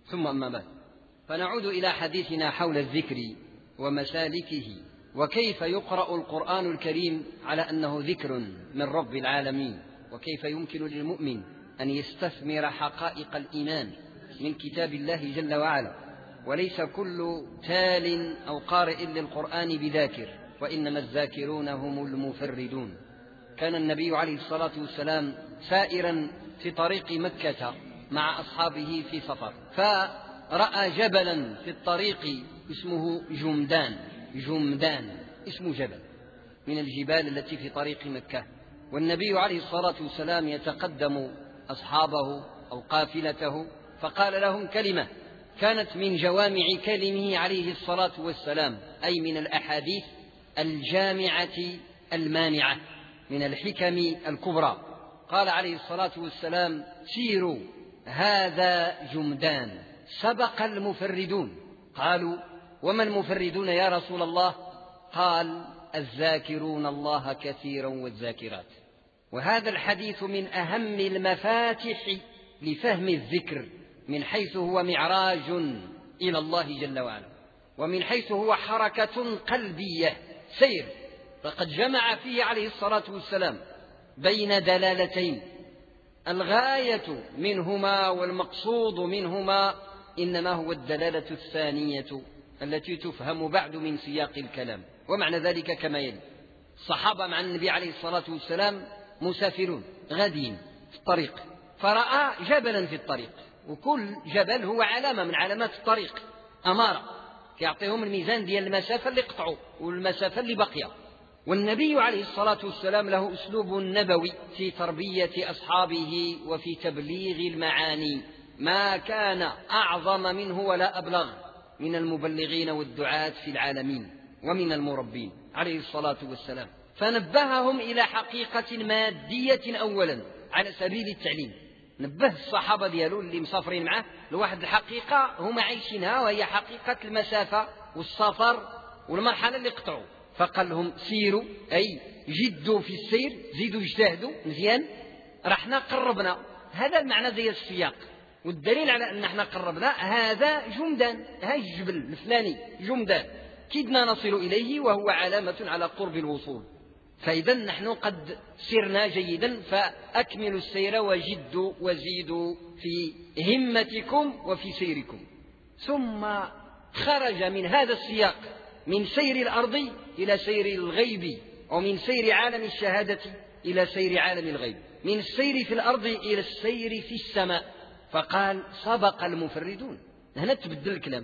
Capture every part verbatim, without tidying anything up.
ثم أما بعد، فنعود إلى حديثنا حول الذكر ومسالكه، وكيف يقرأ القرآن الكريم على أنه ذكر من رب العالمين، وكيف يمكن للمؤمن أن يستثمر حقائق الإيمان من كتاب الله جل وعلا، وليس كل تال أو قارئ للقرآن بذاكر، وإنما الذاكرون هم المفردون. كان النبي عليه الصلاة والسلام سائرا في طريق مكة مع أصحابه في سفر، فرأى جبلا في الطريق اسمه جمدان جمدان اسم جبل من الجبال التي في طريق مكة، والنبي عليه الصلاة والسلام يتقدم أصحابه أو قافلته، فقال لهم كلمة كانت من جوامع كلمه عليه الصلاة والسلام، أي من الأحاديث الجامعة المانعة، من الحكم الكبرى. قال عليه الصلاة والسلام: سيروا هذا جمدان، سبق المفردون. قالوا: وما المفردون يا رسول الله؟ قال: الذاكرون الله كثيرا والذاكرات. وهذا الحديث من أهم المفاتح لفهم الذكر، من حيث هو معراج إلى الله جل وعلا، ومن حيث هو حركة قلبية سير. فقد جمع فيه عليه الصلاة والسلام بين دلالتين، الغاية منهما والمقصود منهما إنما هو الدلالة الثانية التي تفهم بعد من سياق الكلام. ومعنى ذلك كما يلي: الصحابة مع النبي عليه الصلاة والسلام مسافرون غادين في الطريق، فرأى جبلا في الطريق، وكل جبل هو علامة من علامات الطريق، أمارة يعطيهم الميزان ديال المسافة اللي قطعوا والمسافة اللي بقية. والنبي عليه الصلاة والسلام له أسلوب نبوي في تربية أصحابه وفي تبليغ المعاني، ما كان أعظم منه ولا أبلغ من المبلغين والدعاة في العالمين ومن المربين عليه الصلاة والسلام. فنبههم إلى حقيقة مادية أولا على سبيل التعليم، نبه الصحابة ديالو اللي مسافرين معه لواحد الحقيقة هم عايشينها، وهي حقيقة المسافة والسفر والمرحلة اللي قطعوا. فقال لهم: سيروا، أي جدوا في السير، زيدوا اجتهدوا مزيان، رحنا قربنا. هذا المعنى ديال السياق، والدليل على أن احنا قربنا هذا جمدان، هذا الجبل الفلاني جمدان كدنا نصل إليه، وهو علامة على قرب الوصول. فإذا نحن قد سرنا جيدا، فأكملوا السير وجدوا وزيدوا في همتكم وفي سيركم. ثم خرج من هذا السياق من سير الأرض إلى سير الغيب، ومن سير عالم الشهادة إلى سير عالم الغيب، من السير في الأرض إلى السير في السماء. فقال: سبق المفردون. هنا تبدل الكلام،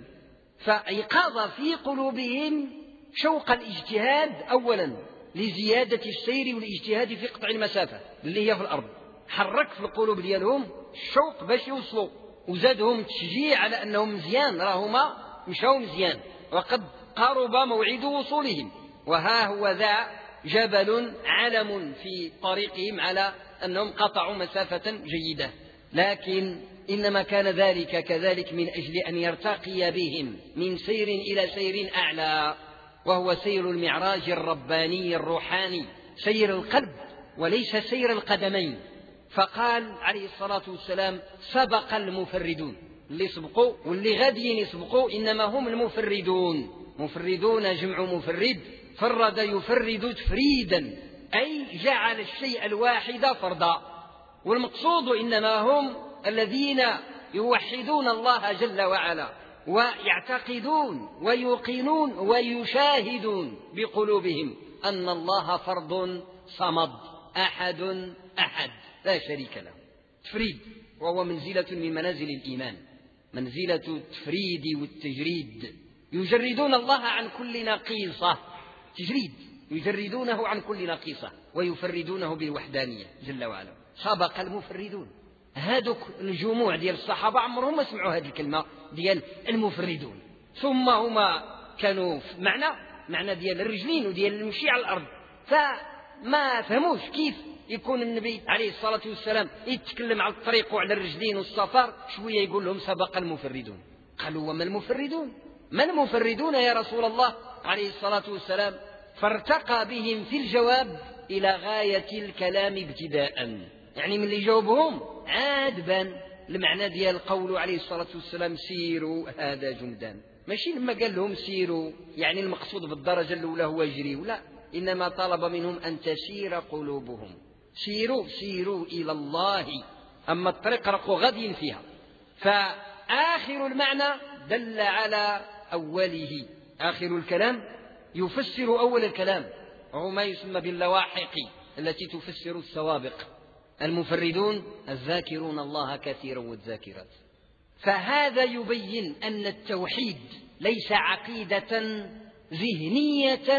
فأيقظ في قلوبهم شوق الاجتهاد أولا لزيادة السير والاجتهاد في قطع المسافة اللي هي في الأرض، حرك في القلوب ديالهم الشوق باش يوصلوا، وزادهم تشجيع على أنهم مزيان، راهما مشاو مزيان وقد قرب موعد وصولهم. وها هو ذا جبل علم في طريقهم على أنهم قطعوا مسافة جيدة، لكن إنما كان ذلك كذلك من أجل أن يرتقي بهم من سير إلى سير أعلى، وهو سير المعراج الرباني الروحاني، سير القلب وليس سير القدمين. فقال عليه الصلاة والسلام: سبق المفردون. اللي سبقوا واللي غاديين يسبقوا إنما هم المفردون. مفردون جمع مفرد، فرد يفرد تفريدا، أي جعل الشيء الواحد فردا. والمقصود إنما هم الذين يوحدون الله جل وعلا، ويعتقدون ويوقنون ويشاهدون بقلوبهم أن الله فرد صمد، أحد أحد لا شريك له. تفريد، وهو منزلة من منازل الإيمان، منزلة التفريد والتجريد. يجردون الله عن كل نقيصة، تجريد، يجردونه عن كل نقيصة ويفردونه بالوحدانية جل وعلا. سبق المفردون. هذوك الجموع ديال الصحابة عمرهم ما سمعوا هذه الكلمة ديال المفردون. ثم هما كانوا في معنى معنى ديال الرجلين وديال المشي على الأرض، فما فهموش كيف يكون النبي عليه الصلاة والسلام يتكلم على الطريق وعلى الرجلين والسفر شوية يقول لهم سبق المفردون. قالوا: وما المفردون؟ ما المفردون يا رسول الله عليه الصلاة والسلام؟ فارتقى بهم في الجواب إلى غاية الكلام ابتداء، يعني من اللي جاوبهم عاد بان المعنى ديال قوله عليه الصلاة والسلام سيروا هذا جندان، ماشي لما قال لهم سيروا يعني المقصود بالدرجة الأولى هو يجريوا، لا، إنما طلب منهم أن تسير قلوبهم. سيروا سيروا إلى الله، أما الطريق رقوا غاديين فيها. فآخر المعنى دل على أوله، آخر الكلام يفسر أول الكلام، وهو ما يسمى باللواحق التي تفسر السوابق. المفردون الذاكرون الله كثيرا والذاكرات. فهذا يبين أن التوحيد ليس عقيدة ذهنية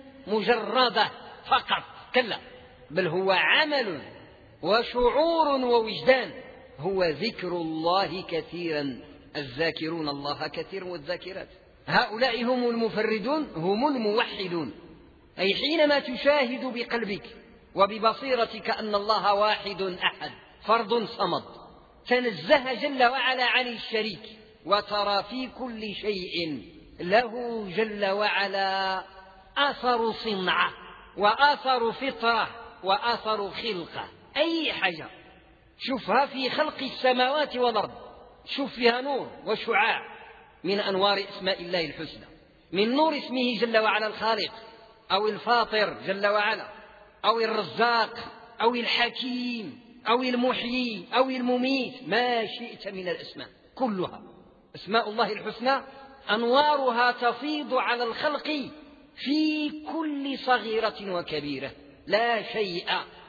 مجردة فقط، كلا، بل هو عمل وشعور ووجدان، هو ذكر الله كثيرا، الذاكرون الله كثيرا والذاكرات. هؤلاء هم المفردون، هم الموحدون. أي حينما تشاهد بقلبك وببصيرتك أن الله واحد أحد فرد صمد تنزه جل وعلا عن الشريك، وترى في كل شيء له جل وعلا أثر صنعة وأثر فطرة وأثر خلقة. أي حاجة شوفها في خلق السماوات والأرض، شوف فيها نور وشعاع من أنوار أسماء الله الحسنى، من نور اسمه جل وعلا الخالق أو الفاطر جل وعلا أو الرزاق أو الحكيم أو المحيي أو المميت، ما شئت من الأسماء كلها أسماء الله الحسنى، أنوارها تفيض على الخلق في كل صغيرة وكبيرة، لا شيء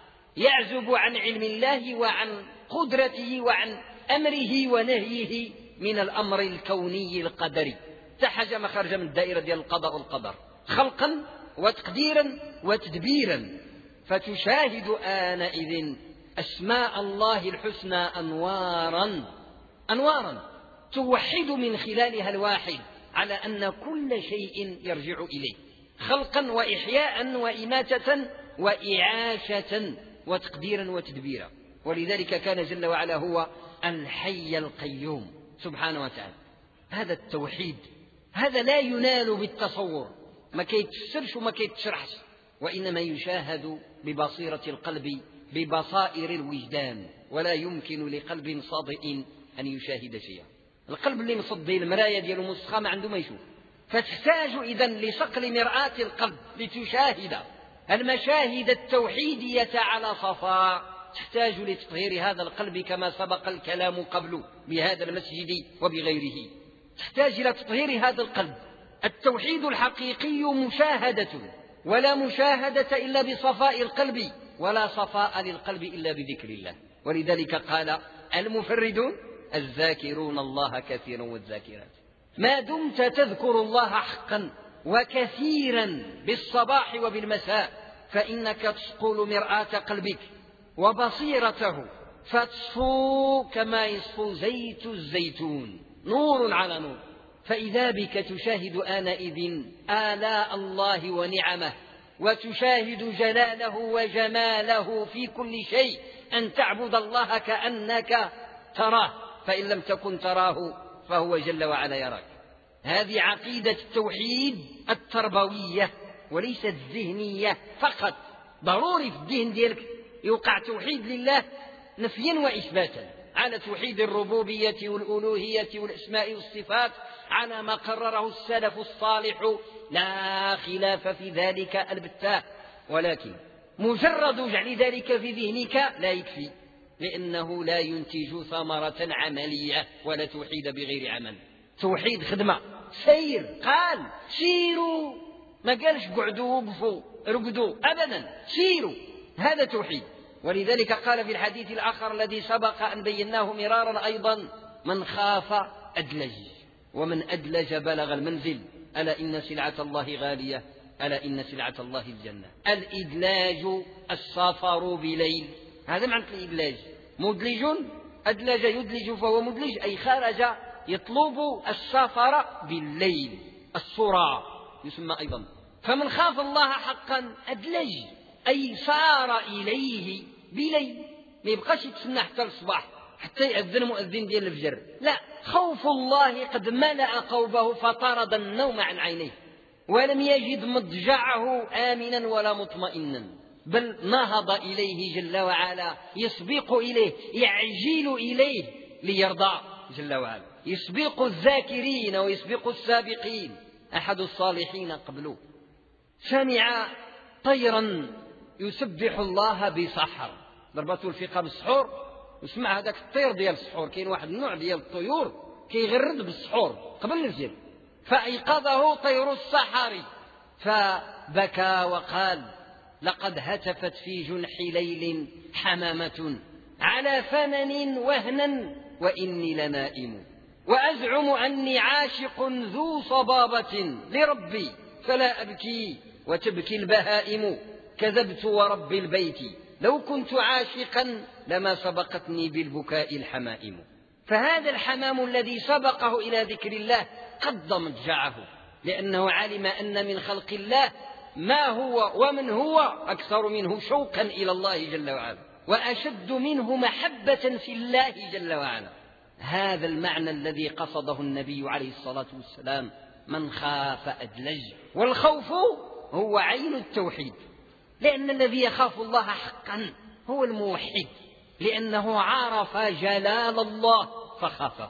يعزب عن علم الله وعن قدرته وعن أمره ونهيه من الأمر الكوني القدري. تحج مخرج من الدائرة ديال القضاء والقدر، خلقا وتقديرا وتدبيرا. فتشاهد آنئذ أسماء الله الحسنى أنوارا أنوارا توحد من خلالها الواحد على أن كل شيء يرجع إليه، خلقا وإحياء وإماتة وإعاشة وتقديرا وتدبيرا. ولذلك كان جل وعلا هو الحي القيوم سبحانه وتعالى. هذا التوحيد هذا لا ينال بالتصور، ما كيتفسرش وما كيتشرحش، وإنما يشاهد ببصيرة القلب ببصائر الوجدان، ولا يمكن لقلب صادئ أن يشاهد شيئا. القلب اللي مصدي المراية ديالو مسخة ما عنده ما يشوف. فتحتاج إذن لصقل مرآة القلب لتشاهد المشاهد التوحيدية على صفاء، تحتاج لتطهير هذا القلب كما سبق الكلام قبل بهذا المسجد وبغيره. تحتاج إلى تطهير هذا القلب. التوحيد الحقيقي مشاهدة، ولا مشاهدة إلا بصفاء القلب، ولا صفاء للقلب إلا بذكر الله. ولذلك قال المفردون الذاكرون الله كثيرا والذاكرات. ما دمت تذكر الله حقا وكثيرا بالصباح وبالمساء فإنك تصقل مرآة قلبك وبصيرته فتصفو كما يصفو زيت الزيتون، نور على نور. فإذا بك تشاهد آنئذ آلاء الله ونعمه، وتشاهد جلاله وجماله في كل شيء، أن تعبد الله كأنك تراه، فإن لم تكن تراه فهو جل وعلا يراك. هذه عقيدة التوحيد التربوية وليست الذهنية فقط. ضروري في الذهن ديالك يوقع توحيد لله نفيا وإثباتا، على توحيد الربوبية والألوهية والأسماء والصفات على ما قرره السلف الصالح، لا خلاف في ذلك البتة. ولكن مجرد جعل ذلك في ذهنك لا يكفي، لأنه لا ينتج ثمرة عملية، ولا توحيد بغير عمل. توحيد خدمة، سير، قال سيروا، ما قالش قعدوا وقفوا رقدوا، أبدا، سيروا، هذا توحيد. ولذلك قال في الحديث الآخر الذي سبق أن بيناه مرارا أيضا: من خاف أدلج، ومن أدلج بلغ المنزل، ألا إن سلعة الله غالية، ألا إن سلعة الله الجنة. الإدلاج السفر بليل، هذا معنى الإدلاج. مدلج، أدلج يدلج فهو مدلج، أي خرج يطلب السفر بالليل، السرى يسمى أيضا. فمن خاف الله حقا أدلج، أي سار إليه بليل، ما يبقاش يتسنى حتى الصباح حتى يأذن مؤذن ديال الفجر، لا، خوف الله قد ملأ قلبه فطرد النوم عن عينيه، ولم يجد مضجعه آمنا ولا مطمئنا، بل نهض إليه جل وعلا، يسبق إليه، يعجل إليه، ليرضى جل وعلا. يسبق الذاكرين ويسبق السابقين. أحد الصالحين قبله سمع طيرا يسبح الله بسحر، ضربته الفقه بالسحور، وسمع هذاك الطير ديال السحور. كاين واحد النوع ديال الطيور كيغرد بالسحور قبل الفجر، فأيقظه طير السحر فبكى وقال: لقد هتفت في جنح ليل حمامة على فنن وهنا وإني لنائم، وأزعم أني عاشق ذو صبابة لربي فلا أبكي وتبكي البهائم، كذبت ورب البيت لو كنت عاشقا لما سبقتني بالبكاء الحمائم. فهذا الحمام الذي سبقه إلى ذكر الله قد ضمجعه، لأنه علم أن من خلق الله ما هو ومن هو أكثر منه شوقا إلى الله جل وعلا، وأشد منه محبة في الله جل وعلا. هذا المعنى الذي قصده النبي عليه الصلاة والسلام: من خاف أدلج. والخوف هو عين التوحيد، لأن الذي يخاف الله حقا هو الموحد، لأنه عرف جلال الله فخافه.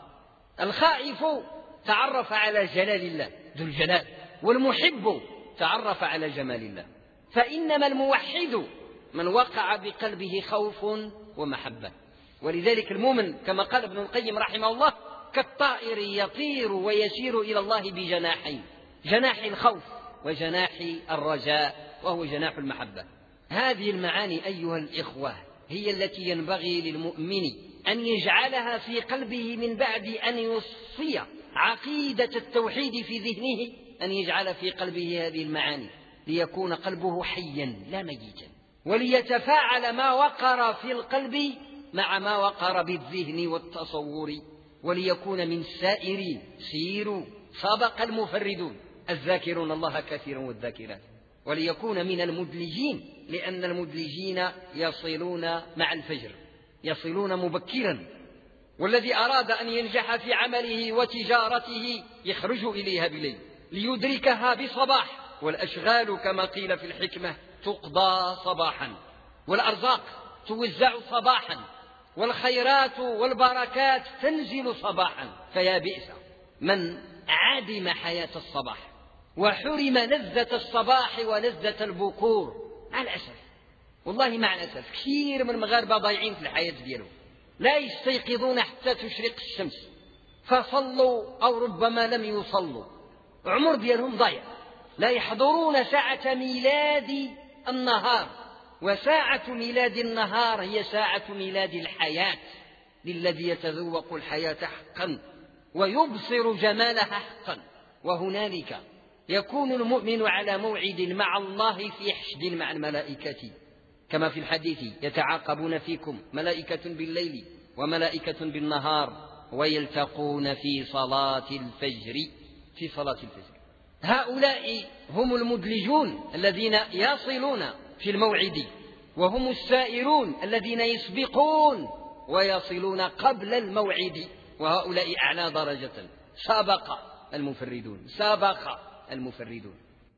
الخائف تعرف على جلال الله ذو الجلال، والمحب تعرف على جمال الله. فإنما الموحد من وقع بقلبه خوف ومحبة. ولذلك المؤمن كما قال ابن القيم رحمه الله: كالطائر يطير ويسير إلى الله بجناحين، جناح الخوف وجناح الرجاء، وهو جناح المحبة. هذه المعاني أيها الإخوة هي التي ينبغي للمؤمن أن يجعلها في قلبه من بعد أن يصفي عقيدة التوحيد في ذهنه، أن يجعل في قلبه هذه المعاني ليكون قلبه حيا لا ميتا، وليتفاعل ما وقر في القلب مع ما وقر بالذهن والتصور، وليكون من السائرين. سيروا سبق المفردون الذاكرون الله كثيرا والذاكرات، وليكون من المدلجين، لأن المدلجين يصلون مع الفجر، يصلون مبكرا. والذي أراد أن ينجح في عمله وتجارته يخرج إليها بليل ليدركها بصباح. والأشغال كما قيل في الحكمة تقضى صباحا، والأرزاق توزع صباحا، والخيرات والبركات تنزل صباحا. فيا بئس من عدم حياة الصباح وحرم لذة الصباح ولذة البكور. مع الأسف، والله مع الأسف، كثير من المغاربة ضايعين في الحياة ديالهم، لا يستيقظون حتى تشرق الشمس، فصلوا أو ربما لم يصلوا، عمر ديالهم ضايع. لا يحضرون ساعة ميلاد النهار، وساعة ميلاد النهار هي ساعة ميلاد الحياة، للذي يتذوق الحياة حقا ويبصر جمالها حقا. وهنالك يكون المؤمن على موعد مع الله في حشد مع الملائكة، كما في الحديث: يتعاقبون فيكم ملائكة بالليل وملائكة بالنهار ويلتقون في صلاة الفجر في صلاة الفجر. هؤلاء هم المدلجون الذين يصلون في الموعد، وهم السائرون الذين يسبقون ويصلون قبل الموعد، وهؤلاء أعلى درجة. سابق المفردون، سابق المفردون.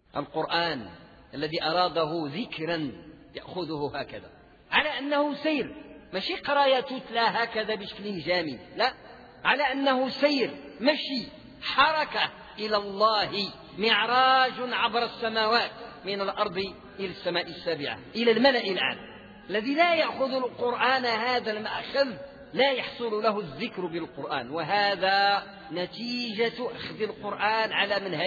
القرآن الذي أراده ذكرا يأخذه هكذا على أنه سير، ماشي قراية تتلى هكذا بشكل جامد، لا، على أنه سير، مشي، حركة إلى الله، معراج عبر السماوات، من الأرض إلى السماء السابعة إلى الملأ الأعلى. الذي لا يأخذ القرآن هذا المأخذ لا يحصل له الذكر بالقرآن. وهذا نتيجة أخذ القرآن على منهج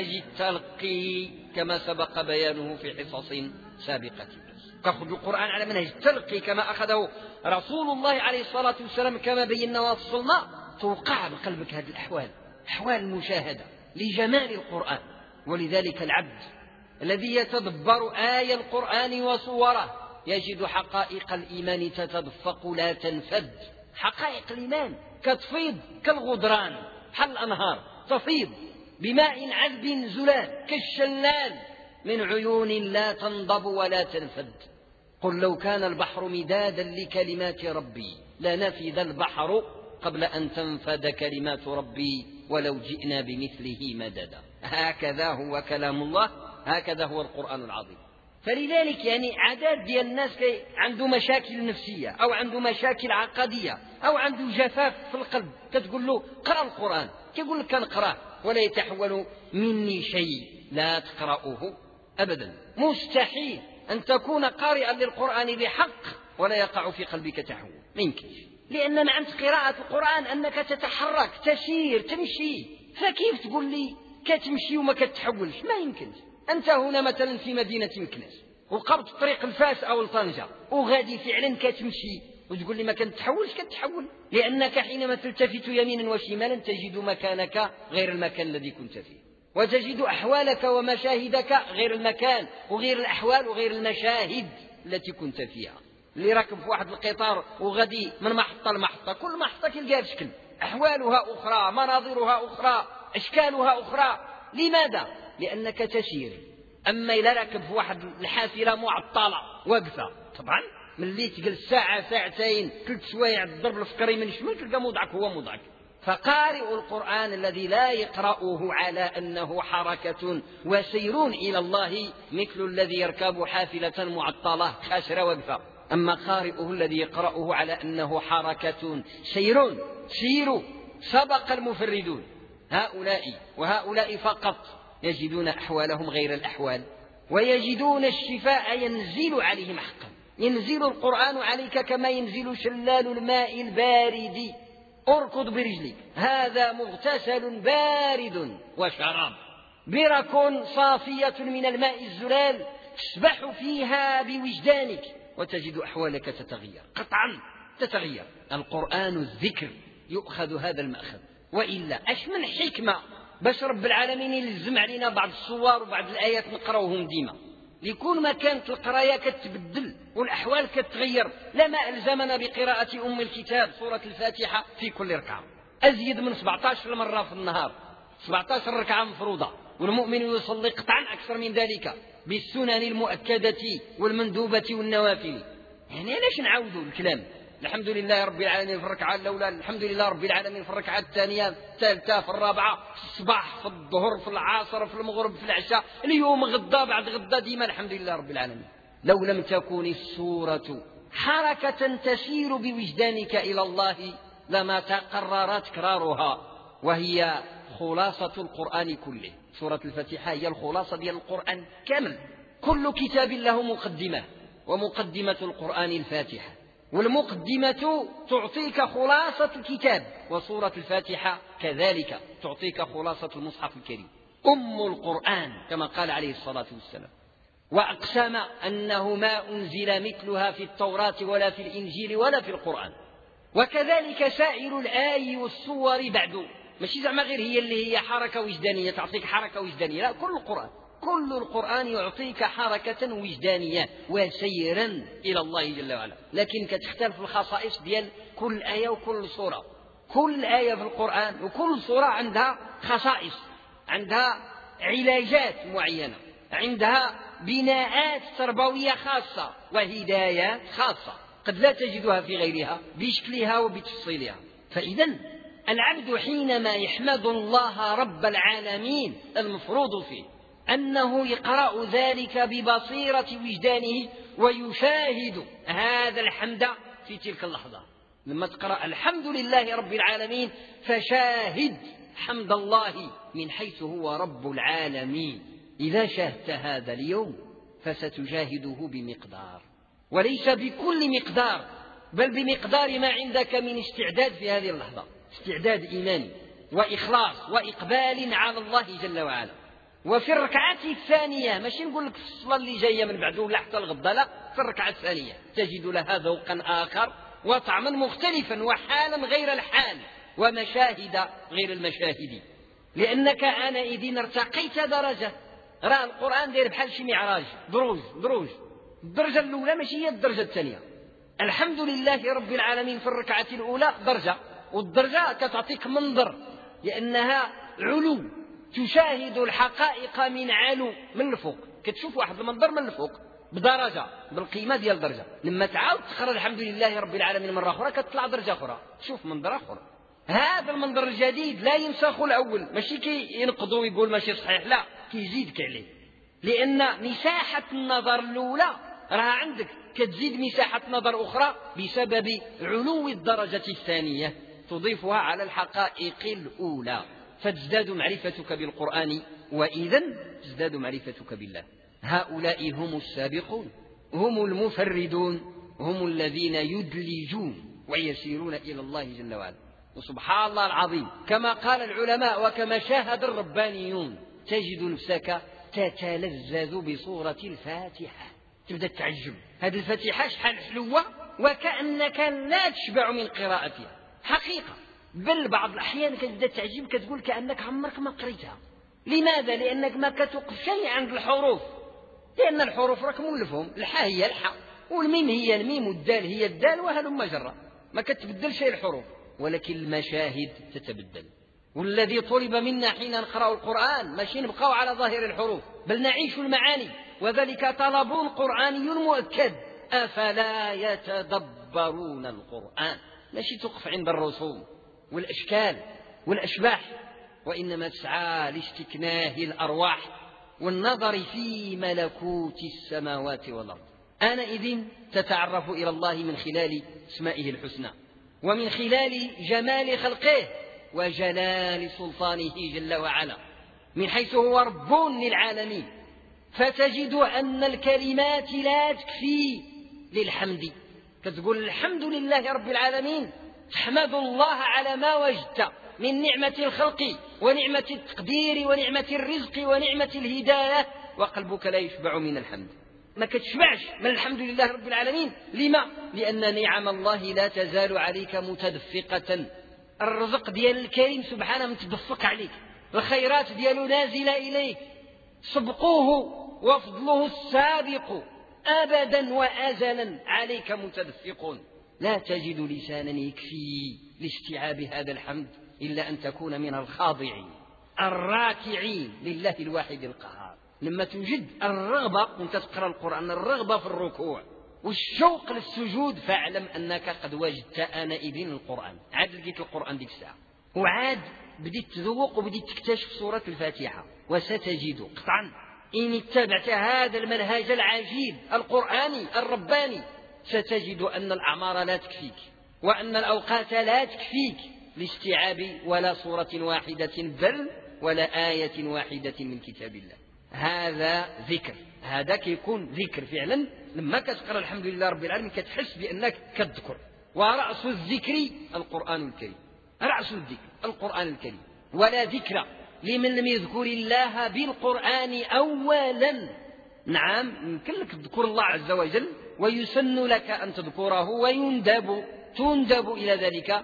التلقي كما سبق بيانه في حصص سابقة. تأخذ القرآن على منهج التلقي كما أخذه رسول الله عليه الصلاة والسلام كما بينا وصلنا، توقع بقلبك هذه الأحوال، أحوال المشاهدة لجمال القرآن. ولذلك العبد الذي يتدبر آية القرآن وصوره يجد حقائق الإيمان تتدفق لا تنفد. حقائق الإيمان كتفيض كالغدران، حل الأنهار تفيض بماء عذب زلال كالشلال من عيون لا تنضب ولا تنفد. قل لو كان البحر مدادا لكلمات ربي لنفد البحر قبل أن تنفد كلمات ربي ولو جئنا بمثله مددا. هكذا هو كلام الله، هكذا هو القرآن العظيم. فلذلك يعني عدد ديال الناس عنده مشاكل نفسية أو عنده مشاكل عقدية أو عنده جفاف في القلب، كتقول له قرأ القرآن كيقول لك كنقرأ ولا يتحول مني شيء. لا تقرأوه أبدا، مستحيل أن تكون قارئا للقرآن بحق ولا يقع في قلبك تحول، ما يمكنش، لأن معنى قراءة القرآن أنك تتحرك تسير تمشي. فكيف تقول لي كتمشي وما كتحولش؟ ما يمكنش. أنت هنا مثلا في مدينة مكناس وقربت طريق الفاس أو لطنجة وغادي فعلا كتمشي وتقول لي ما كتحولش، كتحول، لأنك حينما تلتفت يمينا وشمالا تجد مكانك غير المكان الذي كنت فيه، وتجد أحوالك ومشاهدك غير المكان وغير الأحوال وغير المشاهد التي كنت فيها. اللي راكب في واحد القطار وغادي من محطة لمحطة، كل محطة كيلقاها بشكل، أحوالها أخرى، مناظرها أخرى، أشكالها أخرى. لماذا؟ لأنك تسير. أما إذا راكب في واحد الحافلة معطلة واقفة، طبعا ملي تجلس ساعة ساعتين ثلاث سوايع الضرب الفكري من شمال تلقى موضعك هو موضعك. فقارئ القرآن الذي لا يقرأه على أنه حركة وسير إلى الله مثل الذي يركب حافلة معطلة خاشرة واقفة، أما قارئه الذي يقرأه على أنه حركة سير سير سبق المفردون، هؤلاء وهؤلاء فقط يجدون أحوالهم غير الأحوال، ويجدون الشفاء ينزل عليهم حقا. ينزل القرآن عليك كما ينزل شلال الماء البارد. اركض برجلك، هذا مغتسل بارد وشراب، برك صافية من الماء الزلال تسبح فيها بوجدانك وتجد أحوالك تتغير، قطعا تتغير. القرآن الذكر يؤخذ هذا المأخذ، وإلا أش من حكمة باش رب العالمين يلزم علينا بعض الصور وبعض الآيات نقراوهم ديما، لكون ما كانت القراية كتبدل والأحوال كتغير لما ألزمنا بقراءة أم الكتاب سورة الفاتحة في كل ركعة أزيد من سبعة عشر مرة في النهار، سبعة عشر ركعة مفروضة، والمؤمن يصلي قطعا أكثر من ذلك بالسنن المؤكدة والمندوبة والنوافل. يعني علاش نعاودوا الكلام؟ الحمد لله رب العالمين في الركعة الأولى، الحمد لله رب العالمين في الركعة الثانية، الثالثة، في الرابعة، في الصباح، في الظهر، في العصر، في المغرب، في العشاء، اليوم، غدا، بعد غدا، ديما الحمد لله رب العالمين. لو لم تكن السورة حركة تسير بوجدانك إلى الله لما تقرر تكرارها، وهي خلاصة القرآن كله. سورة الفاتحة هي الخلاصة ديال القرآن كامل. كل كتاب له مقدمة، ومقدمة القرآن الفاتحة، والمقدمة تعطيك خلاصة الكتاب، وسورة الفاتحة كذلك تعطيك خلاصة المصحف الكريم، أم القرآن كما قال عليه الصلاة والسلام. وأقسم أنه ما أنزل مثلها في التوراة ولا في الإنجيل ولا في القرآن. وكذلك سائر الآي والصور بعد، ماشي زعما غير هي اللي هي حركة وجدانية تعطيك حركة وجدانية، لا، كل القرآن كل القرآن يعطيك حركة وجدانية وسيرا إلى الله جل وعلا، لكن كتختلف الخصائص ديال كل آية وكل سورة. كل آية في القرآن وكل سورة عندها خصائص، عندها علاجات معينة، عندها بناءات تربوية خاصة وهدايات خاصة قد لا تجدها في غيرها بشكلها وبتفصيلها. فإذا العبد حينما يحمد الله رب العالمين المفروض فيه أنه يقرأ ذلك ببصيرة وجدانه ويشاهد هذا الحمد في تلك اللحظة. لما تقرأ الحمد لله رب العالمين فشاهد حمد الله من حيث هو رب العالمين. إذا شاهدت هذا اليوم فستجاهده بمقدار، وليس بكل مقدار، بل بمقدار ما عندك من استعداد في هذه اللحظة، استعداد إيماني وإخلاص وإقبال على الله جل وعلا. وفي الركعة الثانية، ماشي نقول لك في الصلاة اللي جاية من بعد ولا حتى الغدا، لا، في الركعة الثانية تجد لها ذوقا آخر وطعما مختلفا وحالا غير الحال ومشاهد غير المشاهد، لأنك آنئذ ارتقيت درجة. راه القرآن داير بحال شي معراج، دروج دروج. الدرجة الأولى ماشي هي الدرجة الثانية. الحمد لله رب العالمين في الركعة الأولى درجة، والدرجة كتعطيك منظر لأنها علو، تشاهد الحقائق من علو، من الفوق، كتشوف واحد المنظر من الفوق بدرجة، بالقيمة ديال درجة. لما تعاود تقرأ الحمد لله رب العالمين مرة أخرى كتطلع درجة أخرى، تشوف منظر آخر. هذا المنظر الجديد لا ينسخ الأول، ماشي كي ينقضوا ويقول ماشي صحيح، لا، كيزيدك عليه. لأن مساحة النظر الأولى راه عندك كتزيد مساحة نظر أخرى بسبب علو الدرجة الثانية تضيفها على الحقائق الأولى، فتزداد معرفتك بالقرآن، وإذن تزداد معرفتك بالله. هؤلاء هم السابقون، هم المفردون، هم الذين يدلجون ويسيرون إلى الله جل وعلا. وسبحان الله العظيم، كما قال العلماء وكما شاهد الربانيون، تجد نفسك تتلذذ بصورة الفاتحة، تبدأ تعجب هذه الفاتحة شحال حلوة، وكأنك لا تشبع من قراءتها حقيقة، بل بعض الأحيان كتبدأ تعجب، كتقول كأنك عمرك ما قريتها. لماذا؟ لأنك ما كتوقف شيء عند الحروف، لأن الحروف راك مولفهم، الحاء هي الحاء، والميم هي الميم، والدال هي الدال، وهلم جرا، ما كتبدل شيء الحروف، ولكن المشاهد تتبدل. والذي طلب منا حين نقرأ القرآن ماشي نبقاو على ظاهر الحروف، بل نعيش المعاني، وذلك طلب قرآني مؤكد. أفلا يتدبرون القرآن؟ ماشي تقف عند الرسوم والأشكال والأشباح، وإنما تسعى لاستكناه الأرواح والنظر في ملكوت السماوات والأرض. آنئذ تتعرف إلى الله من خلال اسمائه الحسنى، ومن خلال جمال خلقه وجلال سلطانه جل وعلا، من حيث هو رب للعالمين. فتجد أن الكلمات لا تكفي للحمد، كتقول الحمد لله رب العالمين، تحمد الله على ما وجدت من نعمة الخلق ونعمة التقدير ونعمة الرزق ونعمة الهداية، وقلبك لا يشبع من الحمد، ما كتشبعش من الحمد لله رب العالمين. لما؟ لأن نعم الله لا تزال عليك متدفقة، الرزق ديال الكريم سبحانه متدفق عليك، الخيرات دياله نازلة إليك، سبقوه وفضله السابق أبدا وأزلا عليك متدفق. لا تجد لسانا يكفي لاستيعاب هذا الحمد إلا أن تكون من الخاضعين الراكعين لله الواحد القهار. لما توجد الرغبة وانت تقرأ القرآن، الرغبة في الركوع والشوق للسجود، فاعلم أنك قد وجدت آنئذ القرآن، عاد لقيت القرآن ديك الساعة، وعاد بديت تذوق وبديت تكتشف سورة الفاتحة. وستجد قطعا إن اتبعت هذا المنهج العجيب القرآني الرباني، ستجد أن الأعمار لا تكفيك، وأن الأوقات لا تكفيك لاستيعاب ولا سورة واحدة، بل ولا آية واحدة من كتاب الله. هذا ذكر، هذا كيكون ذكر فعلا لما كتقرأ الحمد لله رب العالمين، كتحس بأنك كتذكر. ورأس الذكر القرآن الكريم، رأس الذكر القرآن الكريم، ولا ذكر لمن لم يذكر الله بالقرآن أولا. نعم يمكن لك تذكر الله عز وجل، ويسن لك أن تذكره، ويندب تندب إلى ذلك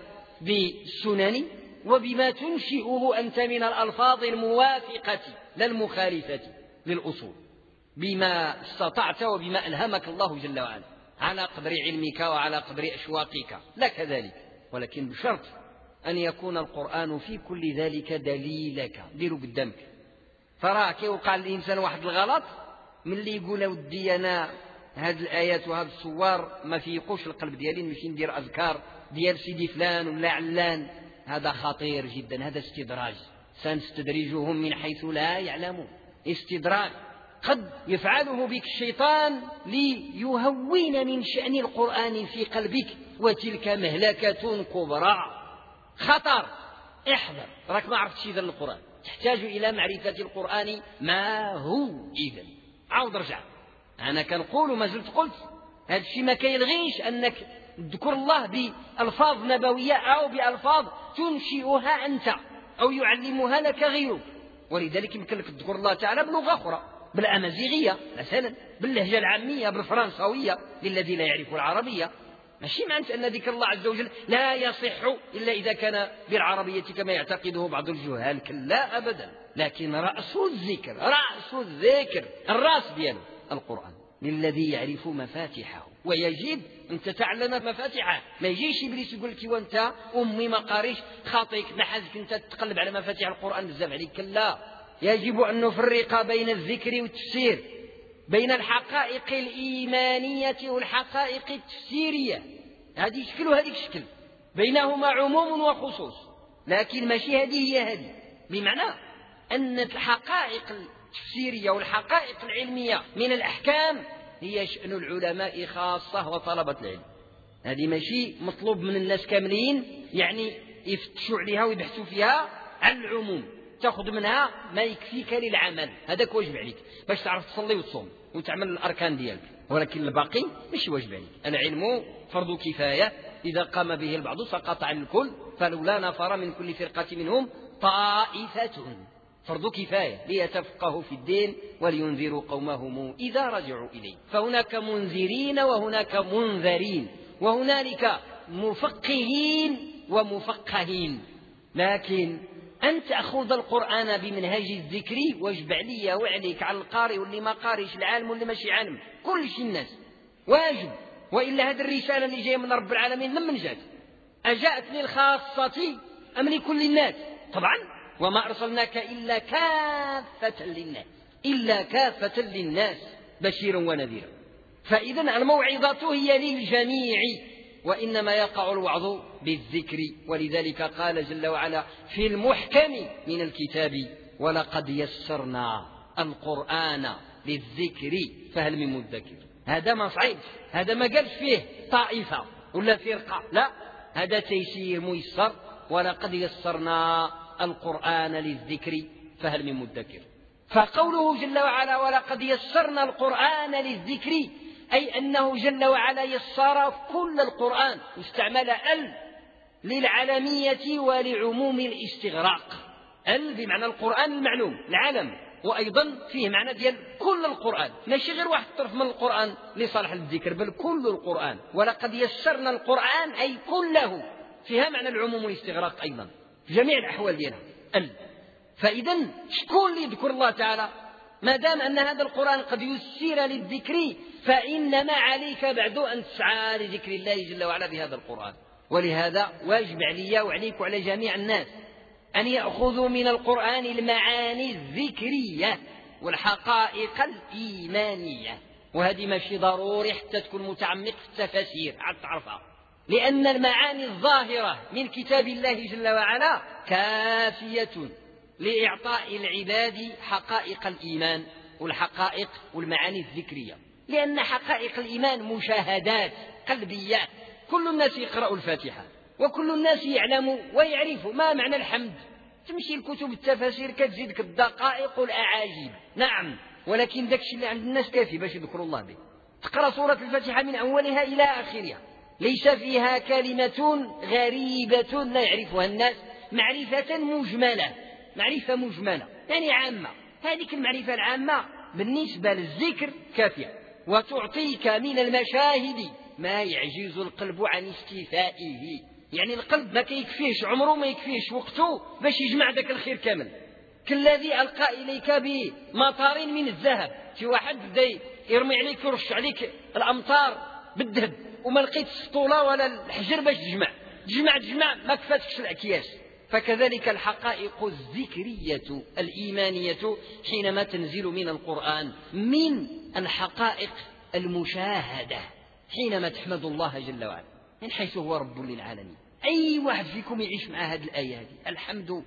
بالسنن وبما تنشئه أنت من الألفاظ الموافقة لا المخالفة للأصول، بما استطعت وبما ألهمك الله جل وعلا، على قدر علمك وعلى قدر أشواقك لك ذلك، ولكن بشرط أن يكون القرآن في كل ذلك دليلك، ديروا قدامك. فراه كيوقع الإنسان واحد الغلط من اللي يقول ودي أنا هاد الآيات وهاد الصور ما فيقوش القلب ديالي، نمشي ندير أذكار ديال سيدي فلان ولا علان، هذا خطير جدا، هذا استدراج، سنستدرجهم من حيث لا يعلمون. استدراج قد يفعله بك الشيطان ليهون من شأن القرآن في قلبك، وتلك مهلكة كبرى، خطر، احذر، راك ما عرفتش إذن القرآن، تحتاج إلى معرفة القرآن ما هو إذن. عاود رجع، أنا كنقول ما زلت قلت هذا الشيء ما كيلغيش أنك تذكر الله بألفاظ نبوية أو بألفاظ تنشئها أنت أو يعلمها لك غيرك، ولذلك يمكن لك تذكر الله تعالى بلغة أخرى، بالأمازيغية مثلا، باللهجة العامية، بالفرنساوية للذي لا يعرف العربية. ماشي معنى أن ذكر الله عز وجل لا يصح إلا إذا كان بالعربية كما يعتقده بعض الجهال، كلا أبدا، لكن رأس الذكر، رأس الذكر الرأس دياله القرآن للذي يعرف مفاتحه، ويجب أن تتعلم مفاتحه. ما يجيش إبليس يقول لك وانت أمي ما قاريش خاطيك نحازك أنت تتقلب على مفاتيح القرآن بزاف عليك، كلا، يجب أن نفرق بين الذكر والتفسير، بين الحقائق الإيمانية والحقائق التفسيرية، هذه شكل وهذه شكل، بينهما عموم وخصوص، لكن ماشي هذه هي هذه، بمعنى أن الحقائق التفسيرية والحقائق العلمية من الأحكام هي شأن العلماء خاصة وطلبة العلم. هذه ماشي مطلوب من الناس كاملين يعني يفتشوا عليها ويبحثوا فيها عن العموم، تأخذ منها ما يكفيك للعمل، هذاك واجب عليك باش تعرف تصلي وتصوم وتعمل الأركان ديالك، ولكن الباقي مش واجب عليك. العلم فرض كفاية، إذا قام به البعض سقط عن الكل، فلولا نفر من كل فرقة منهم طائفة، فرض كفاية ليتفقهوا في الدين ولينذروا قومهم إذا رجعوا إليه. فهناك منذرين وهناك منذرين، وهنالك مفقهين ومفقهين. لكن أن تأخذ القرآن بمنهج الذكر واجب عليا وعليك على القارئ واللي ما قارئش، العالم واللي ماشي عالم، كل شيء الناس واجب. وإلا هذه الرسالة اللي جاية من رب العالمين من من جات؟ أجاءت للخاصة أم لكل الناس؟ طبعا وما أرسلناك إلا كافة للناس، إلا كافة للناس بشيرا ونذيرا. فإذا الموعظة هي للجميع، وإنما يقع الوعظ بالذكر. ولذلك قال جل وعلا في المحكم من الكتاب ولقد يسرنا القرآن للذكر فهل من مدكر. هذا ما صعيب، هذا ما قالش فيه طائفة ولا فرقة، لا، هذا تيسير ميسر. ولقد يسرنا القرآن للذكر فهل من مدكر. فقوله جل وعلا ولقد يسرنا القرآن للذكر أي أنه جل وعلا يسر كل القرآن، واستعمل ال للعالمية ولعموم الاستغراق. ال بمعنى القرآن المعلوم العالم، وأيضا فيه معنى ديال كل القرآن، ماشي غير واحد طرف من القرآن لصالح الذكر، بل كل القرآن. ولقد يسرنا القرآن أي كله، فيها معنى العموم والاستغراق أيضا في جميع الأحوال ديالها ال. فإذا شكون اللي يذكر الله تعالى؟ ما دام أن هذا القرآن قد يسر للذكر فإنما عليك بعد أن تسعى لذكر الله جل وعلا بهذا القرآن. ولهذا واجب علي وعليك وعلى جميع الناس أن يأخذوا من القرآن المعاني الذكرية والحقائق الإيمانية، وهذه ماشي ضروري حتى تكون متعمق في التفاسير عاد تعرفها، لأن المعاني الظاهرة من كتاب الله جل وعلا كافية لإعطاء العباد حقائق الإيمان والحقائق والمعاني الذكرية. لأن حقائق الإيمان مشاهدات قلبيات. كل الناس يقرأ الفاتحة وكل الناس يعلم ويعرف ما معنى الحمد، تمشي الكتب التفاسير كتزيدك الدقائق والأعاجيب، نعم، ولكن ذاك الشيء اللي عند الناس كافي باش يذكروا الله به. تقرأ سورة الفاتحة من أولها إلى آخرها ليس فيها كلمة غريبة لا يعرفها الناس، معرفة مجملة، معرفة مجملة يعني عامة. هذه المعرفة العامة بالنسبة للذكر كافية، وتعطيك من المشاهد ما يعجز القلب عن استيفائه. يعني القلب ما كيكفيش عمره، ما يكفيش وقته باش يجمع ذاك الخير كامل. كالذي ألقى إليك بمطار من الذهب، في واحد بدا يرمي عليك يرش عليك الأمطار بالذهب وما لقيت السطولة ولا الحجر باش تجمع تجمع تجمع ما كفاتكش الأكياس. فكذلك الحقائق الذكرية الإيمانية حينما تنزل من القرآن من الحقائق المشاهدة، حينما تحمد الله جل وعلا من حيث هو رب للعالمين. أي واحد فيكم يعيش مع هذه الآية هذه، الحمد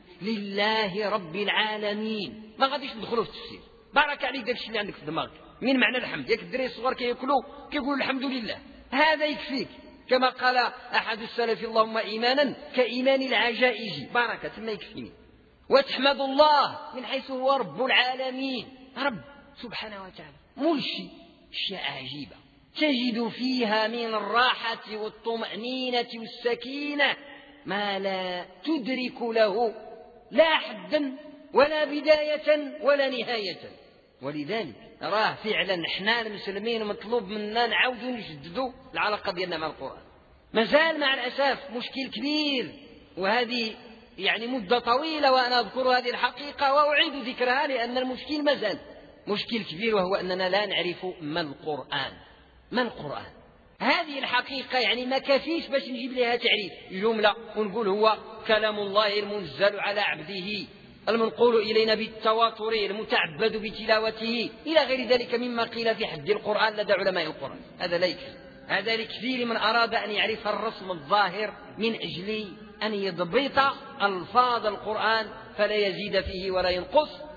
لله رب العالمين، ما غاديش ندخلوا في التفسير، بارك عليك داك الشيء اللي عندك في دماغك من معنى الحمد. ياك الدراري الصغار كياكلوا كيقولوا الحمد لله، هذا يكفيك. كما قال أحد السلف اللهم إيمانا كإيمان العجائز، بارك ثم يكفيني. وتحمد الله من حيث هو رب العالمين، رب سبحانه وتعالى، ملشي أشياء عجيبة تجد فيها من الراحة والطمأنينة والسكينة ما لا تدرك له لا حدا ولا بداية ولا نهاية. ولذلك راه فعلا احنا المسلمين مطلوب منا نعاودوا نجددوا العلاقة ديالنا مع القرآن. مازال مع الأسف مشكل كبير، وهذه يعني مدة طويلة وأنا أذكر هذه الحقيقة وأعيد ذكرها لأن المشكل مازال مشكل كبير، وهو أننا لا نعرف ما القرآن. ما القرآن؟ هذه الحقيقة يعني ما كافيش باش نجيب لها تعريف جملة ونقول هو كلام الله المنزل على عبده المنقول إلينا بالتواتر المتعبد بتلاوته إلى غير ذلك مما قيل في حد القرآن لدى علماء القرآن. هذا لا يكفي، هذا لكثير من أراد أن يعرف الرسم الظاهر من أجل أن يضبط ألفاظ القرآن فلا يزيد فيه ولا ينقص،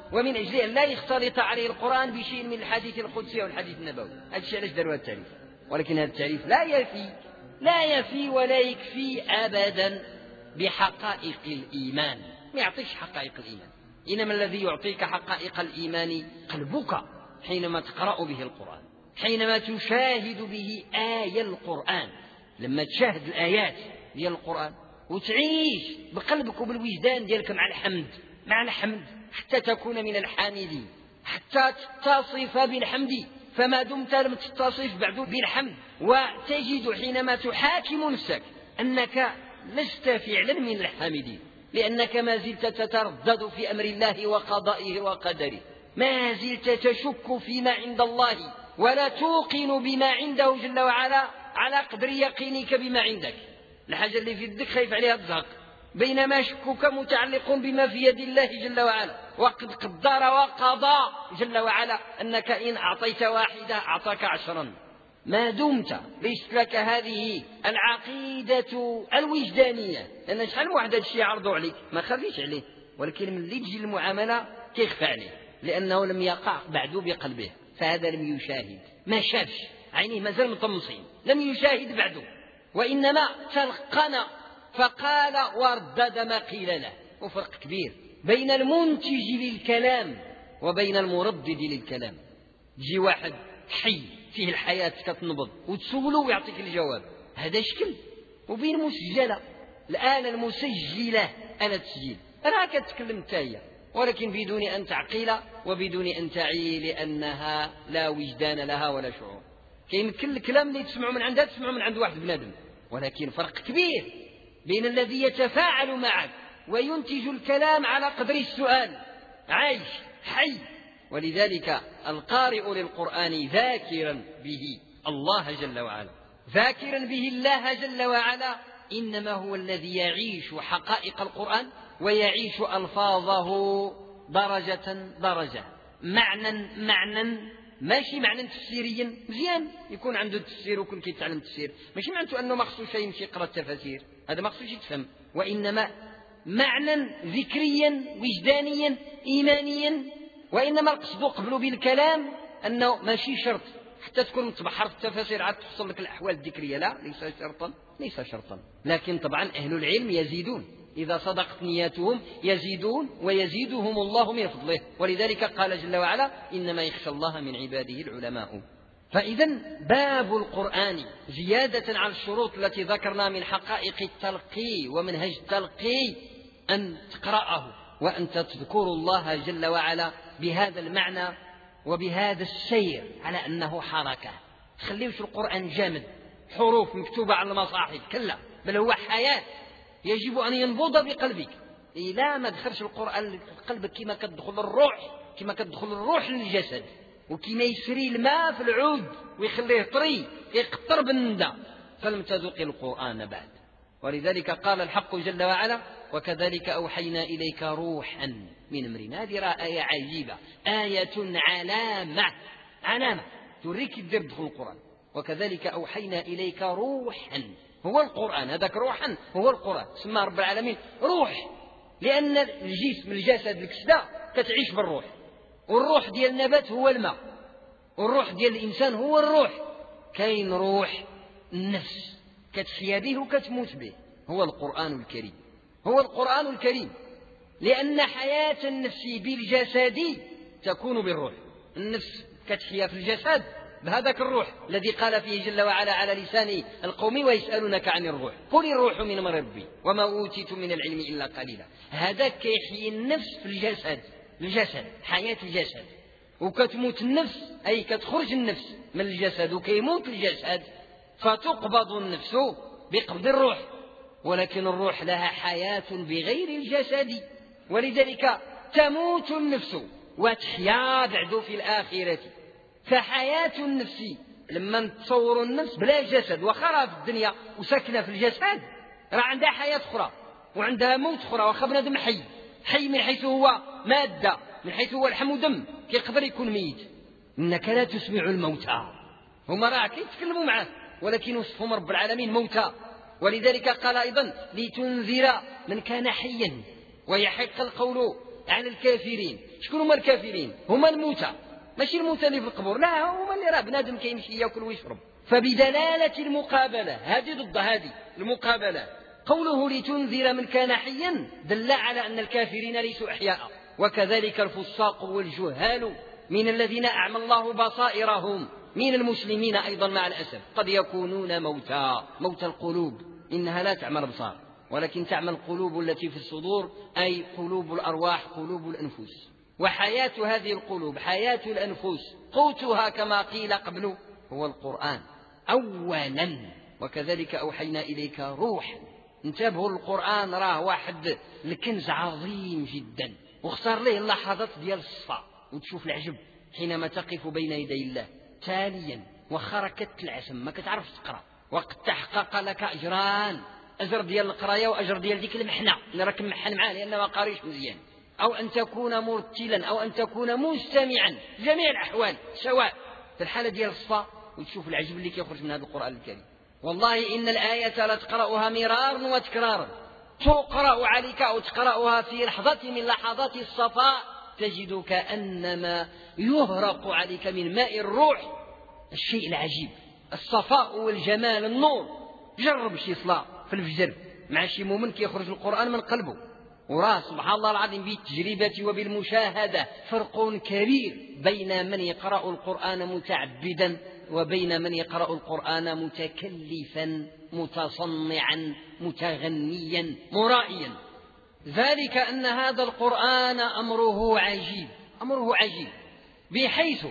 ومن أجل أن لا يختلط عليه القرآن بشيء من الحديث القدسي والحديث النبوي. هذا الشيء علاش داروا هذا التعريف. ولكن هذا التعريف لا يفي لا يفي ولا يكفي أبدا بحقائق الإيمان، ما يعطيش حقائق الإيمان. إنما الذي يعطيك حقائق الإيمان قلبك حينما تقرأ به القرآن، حينما تشاهد به آية القرآن. لما تشاهد الآيات ديال القرآن وتعيش بقلبك وبالوجدان ديالك مع الحمد مع الحمد حتى تكون من الحامدين، حتى تتصف بالحمد، فما دمت لم تتصف بعد بالحمد، وتجد حينما تحاكم نفسك أنك لست فعلا من الحامدين، لأنك ما زلت تتردد في أمر الله وقضائه وقدره، ما زلت تشك فيما عند الله ولا توقن بما عنده جل وعلا على قدر يقينك بما عندك. الحاجة اللي في يدك خايف عليها تزهق، بينما شكك متعلق بما في يد الله جل وعلا، وقد قدر وقضى جل وعلا أنك إن أعطيت واحدة أعطاك عشرا. ما دمت ليست لك هذه العقيدة الوجدانية، لأن شحال من واحد هادشي يعرضوا عليك ما خافيش عليه، ولكن من اللي تجي المعاملة كيخفى عليه لأنه لم يقع بعد بقلبه، فهذا لم يشاهد، ما شافش، عينيه مازال مطمسين، لم يشاهد بعد، وإنما تلقن فقال وردد ما قيل له. وفرق كبير بين المنتج للكلام وبين المردد للكلام. يجي واحد حي فيه الحياة كتنبض وتسوله ويعطيك الجواب، هذا شكل. وبين مسجلة، الآلة المسجلة آلة تسجيل أنا كتكلم تاهي، ولكن بدون أن تعقل وبدون أن تعي، لأنها لا وجدان لها ولا شعور. كاين كل الكلام اللي تسمعه من عندها تسمعه من عند واحد بنادم، ولكن فرق كبير بين الذي يتفاعل معك وينتج الكلام على قدر السؤال، عايش حي. ولذلك القارئ للقرآن ذاكرا به الله جل وعلا، ذاكرا به الله جل وعلا، إنما هو الذي يعيش حقائق القرآن ويعيش ألفاظه درجة درجة، معنى معنى، ماشي معنى تفسيريا. مزيان يكون عنده التفسير ويكون كيتعلم التفسير، ماشي معناته أنه ما خصوش يمشي يقرأ التفاسير، هذا ما خصوش يتفهم، وإنما معنى ذكريا وجدانيا إيمانيا. وإنما القصد قبل بالكلام أنه ماشي شرط حتى تكون متبحر في التفاسير عاد تحصل لك الأحوال الذكرية، لا، ليس شرطا ليس شرطا. لكن طبعا أهل العلم يزيدون، إذا صدقت نياتهم يزيدون ويزيدهم الله من فضله. ولذلك قال جل وعلا إنما يخشى الله من عباده العلماء. فإذا باب القرآن زيادة على الشروط التي ذكرنا من حقائق التلقي ومنهج التلقي أن تقرأه وأن تذكر الله جل وعلا بهذا المعنى وبهذا السير على أنه حركة. تخليوش القرآن جامد حروف مكتوبة على المصاحف، كلا، بل هو حياة يجب أن ينبض بقلبك. إلا ما دخلش القرآن قلبك كما كتدخل الروح، كما كتدخل الروح للجسد، وكما يسري الماء في العود ويخليه طري يقطر بالندى، فلم تذوق القرآن بعد. ولذلك قال الحق جل وعلا وكذلك أوحينا إليك روحا من أمرنا. هذه آية عجيبة، آية علامة علامة تريك الدر دخل القرآن. وكذلك أوحينا إليك روحا، هو القرآن، هذاك روحا هو القرآن، سمى رب العالمين روح، لأن الجسم الجسد الكسدة كتعيش بالروح، والروح ديال النبات هو الماء، والروح ديال الإنسان هو الروح. كاين روح النفس كتحيا به وكتموت به، هو القرآن الكريم، هو القرآن الكريم. لأن حياة النفس بالجسد تكون بالروح، النفس كتحيا في الجسد بهذاك الروح الذي قال فيه جل وعلا على لسان القوم ويسألونك عن الروح قل الروح من أمر ربي وما أوتيت من العلم إلا قليلا. هذا كيحيي النفس في الجسد، الجسد حياة الجسد، وكتموت النفس أي كتخرج النفس من الجسد وكيموت الجسد، فتقبض النفس بقبض الروح. ولكن الروح لها حياة بغير الجسد، ولذلك تموت النفس وتحيا بعد في الآخرة. فحياة النفس لما نتصور النفس بلا جسد وخرى في الدنيا وسكنة في الجسد، راه عندها حياة أخرى وعندها موت أخرى. واخا بنادم حي، حي من حيث هو مادة، من حيث هو لحم ودم، كيقدر يكون ميت. إنك لا تسمع الموتى، هما راه كيتكلموا معه ولكن وصفهم رب العالمين موتى. ولذلك قال أيضا لتنذر من كان حيا ويحق القول على الكافرين. شكون هما الكافرين؟ هما الموتى، ماشي الموتى اللي في القبور، لا، هما اللي راه بنادم كيمشي ياكل ويشرب. فبدلالة المقابلة، هذه ضد هذه المقابلة، قوله لتنذر من كان حيا دل على أن الكافرين ليسوا أحياء، وكذلك الفساق والجهال من الذين أعمى الله بصائرهم من المسلمين أيضا مع الأسف قد يكونون موتى، موتى القلوب، إنها لا تعمى الأبصار ولكن تعمى القلوب التي في الصدور، أي قلوب الأرواح، قلوب الأنفس. وحياة هذه القلوب، حياة الأنفس، قوتها كما قيل قبل هو القرآن أولا، وكذلك أوحينا إليك روح. انتبهوا، القرآن راه واحد الكنز عظيم جدا، واختار له اللحظات ديال الصفا وتشوف العجب حينما تقف بين يدي الله تاليا وخركت العسم ما كتعرف تقرأ، وقد تحقق لك أجران، أجر ديال القراية وأجر ديال ديك المحنة اللي راك محن معاه لأنه ما قاريش مزيان، أو أن تكون مرتلا أو أن تكون مستمعا، جميع الأحوال سواء في الحالة ديال الصفا، وتشوف العجب اللي كيخرج من هذا القرآن الكريم. والله إن الآية لتقرأها مرارا وتكرارا، تقرأ عليك أو تقرأها في لحظة من لحظات الصفاء تجد كأنما يهرق عليك من ماء الروح الشيء العجيب، الصفاء والجمال، النور. جرب شي صلاة في الفجر مع شي مؤمن كيخرج القرآن من قلبه، وراه سبحان الله العظيم بالتجربة وبالمشاهدة فرق كبير بين من يقرأ القرآن متعبدا وبين من يقرأ القرآن متكلفا متصنعا متغنيا مرائيا. ذلك أن هذا القرآن أمره عجيب، أمره عجيب بحيث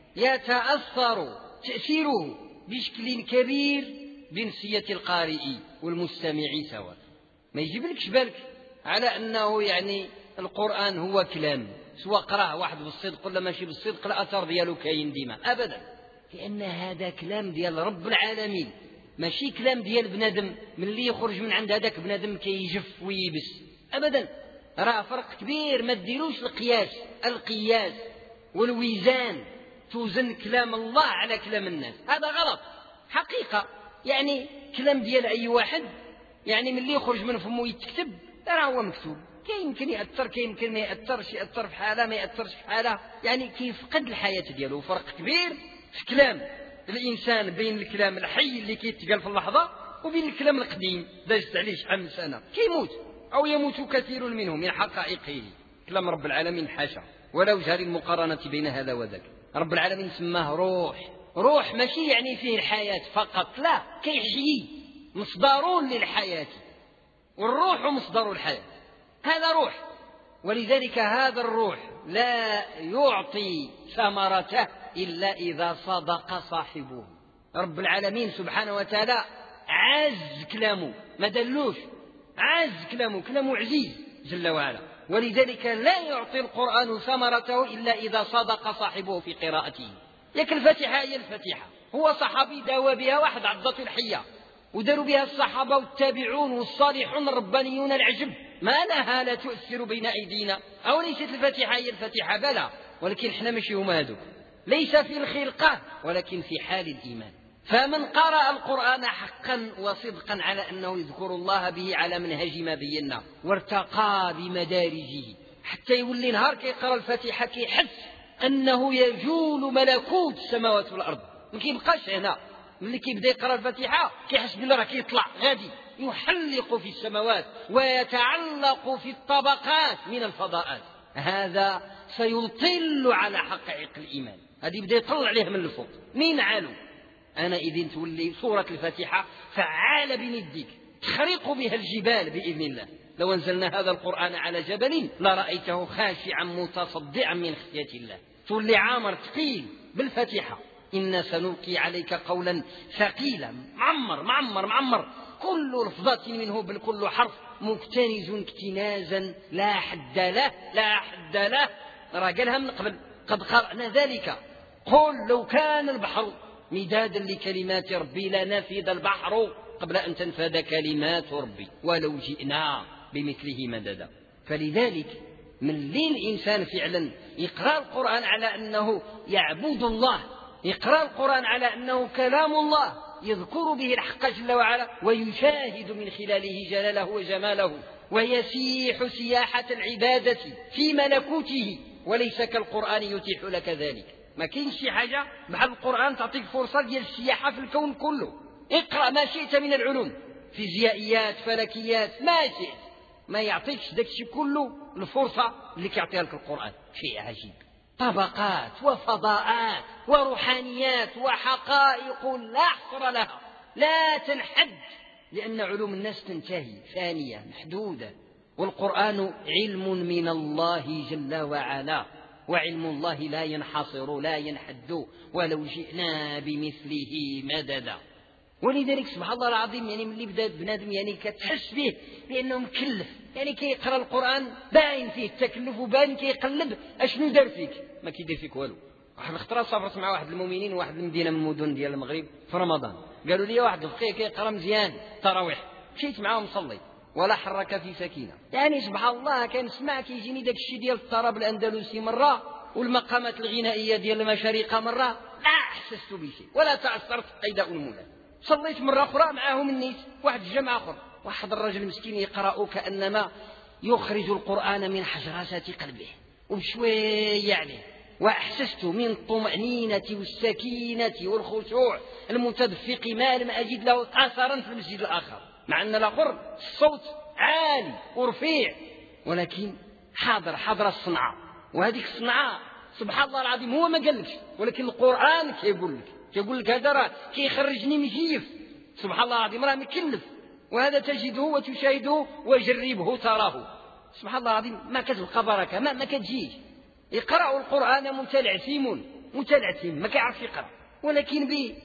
يتأثر تأثيره بشكل كبير بنفسية القارئ والمستمع سواء. ما يجيبلكش بالك على أنه يعني القرآن هو كلام، سواء قرأه واحد بالصدق ولا ماشي بالصدق الأثر دياله كاين ديما أبدا، لأن هذا كلام ديال رب العالمين، ماشي كلام ديال بنادم من اللي يخرج من عند هذاك بنادم كيجف ويبس أبدا. راه فرق كبير، ما تديروش القياس القياس والويزان، توزن كلام الله على كلام الناس، هذا غلط حقيقة. يعني كلام ديال أي واحد يعني من اللي يخرج من فمه يتكتب راه هو مكتوب، كيمكن يأثر كيمكن ما يأثرش، يأثر في حالة ما يأثرش في حالة، يعني كيفقد الحياة دياله. فرق كبير في كلام الإنسان بين الكلام الحي اللي كيتقال في اللحظة وبين الكلام القديم دازت عليه شحال من سنة كيموت أو يموت كثير منهم من حقائقه. كلام رب العالمين حاشا ولا وجه للمقارنة بين هذا وذاك. رب العالمين سماه روح، روح ماشي يعني فيه الحياة فقط، لا، كيحيي، مصدر للحياة، والروح مصدر الحياة، هذا روح. ولذلك هذا الروح لا يعطي ثمرته إلا إذا صدق صاحبه. رب العالمين سبحانه وتعالى عز كلامه، ما دلوش، عز كلامه، كلامه عزيز جل وعلا، ولذلك لا يعطي القرآن ثمرته إلا إذا صدق صاحبه في قراءته. ياك الفاتحة هي الفاتحة، هو صحابي داوى بها واحد عضته الحية وداروا بها الصحابة والتابعون والصالحون الربانيون العجب، ما لها لا تؤثر بين أيدينا. أو ليست الفاتحة هي الفاتحة؟ بلى، ولكن احنا ماشي هما هذوك، ليس في الخلقة ولكن في حال الإيمان. فمن قرأ القرآن حقا وصدقا على أنه يذكر الله به على منهج ما بينا وارتقى بمدارجه حتى يولي نهار كيقرأ الفاتحة كيحس أنه يجول ملكوت السماوات والأرض، ما كيبقاش هنا، ملي كيبدا يقرأ الفاتحة كيحس بلي راه كيطلع غادي يحلق في السماوات ويتعلق في الطبقات من الفضاءات. هذا سيطل على حقائق الإيمان، هذا يبدا يطلع عليه من الفوق مين عالو. أنا إذن تولي سورة الفاتحة فعال بنديك تخرق بها الجبال بإذن الله. لو أنزلنا هذا القرآن على جبل لرأيته خاشعا متصدعا من خشية الله. تولي عامر ثقيل بالفاتحة. إنا سنلقي عليك قولا ثقيلا، معمر معمر معمر، كل لفظة منه بل كل حرف مكتنز اكتنازا لا حد له لا حد له. راه قالها من قبل قد قرأنا ذلك. قل لو كان البحر مدادا لكلمات ربي لنفد البحر قبل أن تنفد كلمات ربي ولو جئنا بمثله مددا. فلذلك من لين الإنسان فعلا يقرأ القرآن على أنه يعبد الله، يقرأ القرآن على أنه كلام الله يذكر به الحق جل وعلا ويشاهد من خلاله جلاله وجماله ويسيح سياحة العبادة في ملكوته، وليس كالقرآن يتيح لك ذلك. ما كاينش شي حاجة بحال القرآن تعطيك فرصة ديال السياحة في الكون كله. اقرأ ما شئت من العلوم، فيزيائيات، فلكيات، ما شئت، ما يعطيكش داك الشيء كله الفرصة اللي كيعطيها لك القرآن. شيء عجيب، طبقات وفضاءات وروحانيات وحقائق لا حصر لها، لا تنحد، لأن علوم الناس تنتهي، ثانية، محدودة. والقرآن علم من الله جل وعلا، وعلم الله لا ينحصر لا ينحد ولو جئنا بمثله مددا. ولذلك سبحان الله العظيم، يعني ملي بدا بنادم يعني كتحس به بأنه مكلف، يعني كيقرأ القرآن باين فيه التكلف وباين كيقلب اشنو دار فيك، ما كيدير فيك والو. واحد الخطرة سافرت مع واحد المؤمنين واحد المدينة من المدن ديال المغرب في رمضان، قالوا لي واحد الفقيه كيقرأ مزيان التراويح، مشيت معاهم صلي ولا حرك في سكينة. يعني سبحان الله كنسمع كيجيني داك الشيء ديال الطرب الأندلسي مرة والمقامات الغنائية ديال المشارقة مرة، لا أحسست بشيء ولا تأثرت قيد أنملة. صليت مرة أخرى معهم النيت واحد الجماعة أخرى، واحد الرجل مسكين يقرأ كأنما يخرج القرآن من حجرات قلبه وبشوية عليه، وأحسست من الطمأنينة والسكينة والخشوع المتدفق ما لم أجد له أثرا في المسجد الآخر، مع أن الآخر الصوت عالي ورفيع، ولكن حاضر حاضر الصنعة. وهذيك الصنعة سبحان الله العظيم هو ما قالكش، ولكن القرآن كيقول لك كيقول لك هذا راه كيخرجني مجيف، سبحان الله العظيم راه مكلف، وهذا تجده وتشاهده وجربه تراه. سبحان الله العظيم ما كتبقى بركة، ما, ما كتجيش. يقرأ القرآن متلعثم متلعثم ما كيعرف يقرأ، ولكن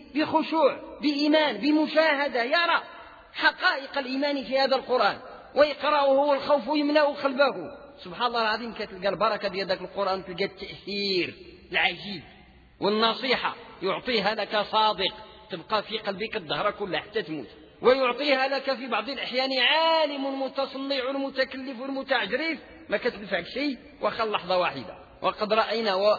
بخشوع بإيمان بمشاهدة يرى حقائق الإيمان في هذا القرآن، ويقرأه والخوف يملأ قلبه. سبحان الله العظيم كتلقى البركة ديال ذاك القرآن، تلقى التأثير العجيب، والنصيحة يعطيها لك صادق تبقى في قلبك الدهر كله حتى تموت، ويعطيها لك في بعض الأحيان عالم متصنع متكلف متعجرف ما كتنفعك شيء وخا لحظة واحدة. وقد رأينا و...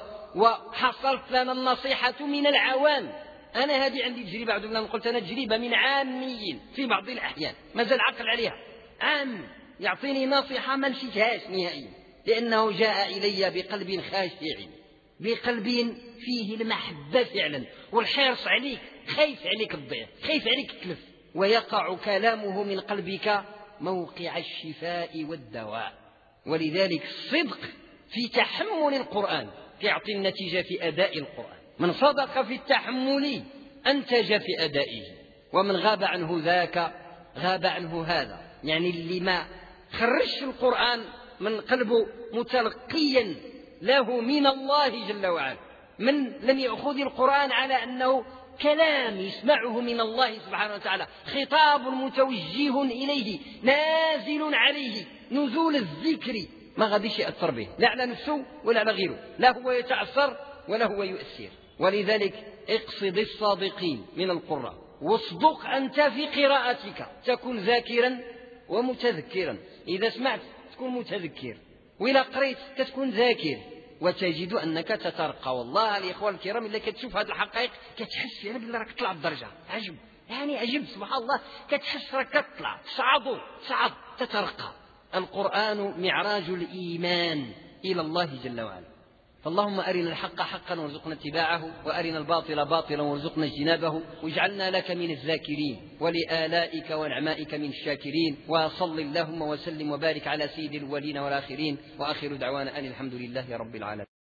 وحصلت لنا النصيحة من العوام. أنا هذه عندي تجربة، عبد الله قلت أنا تجربة من عاميين في بعض الأحيان مازال عقل عليها، عام يعطيني نصيحة ما نسيتهاش نهائيا، لأنه جاء إلي بقلب خاشع، بقلب فيه المحبة فعلا والحرص عليك، خايف عليك الضيع، خايف عليك التلف، ويقع كلامه من قلبك موقع الشفاء والدواء. ولذلك الصدق في تحمل القرآن يعطي النتيجة في أداء القرآن. من صدق في التحمل أنتج في أدائه، ومن غاب عنه ذاك غاب عنه هذا. يعني اللي ما خرجش القرآن من قلبه متلقيا له من الله جل وعلا، من لم يأخذ القرآن على أنه كلام يسمعه من الله سبحانه وتعالى، خطاب متوجه إليه نازل عليه نزول الذكر، ما غاديش يأثر به لا على نفسه ولا على غيره، لا هو يتأثر ولا هو يؤثر. ولذلك اقصد الصادقين من القراء، واصدق أنت في قراءتك، تكن ذاكرا ومتذكرا. إذا سمعت تكون متذكر، وإذا قريت تكون ذاكر، وتجد أنك تترقى. والله الإخوة الكرام اللي كتشوف هذه الحقائق كتحس فيها بالله راك تطلع الدرجة، عجب يعني عجب سبحان الله، كتحس راك تطلع تصعد تصعد تترقى. القرآن معراج الإيمان إلى الله جل وعلا. فاللهم أرنا الحق حقا وارزقنا اتباعه، وأرنا الباطل باطلا وارزقنا اجتنابه، واجعلنا لك من الذاكرين ولآلائك ونعمائك من الشاكرين. وصل اللهم وسلم وبارك على سيد الأولين والآخرين، وآخر دعوانا أن الحمد لله رب العالمين.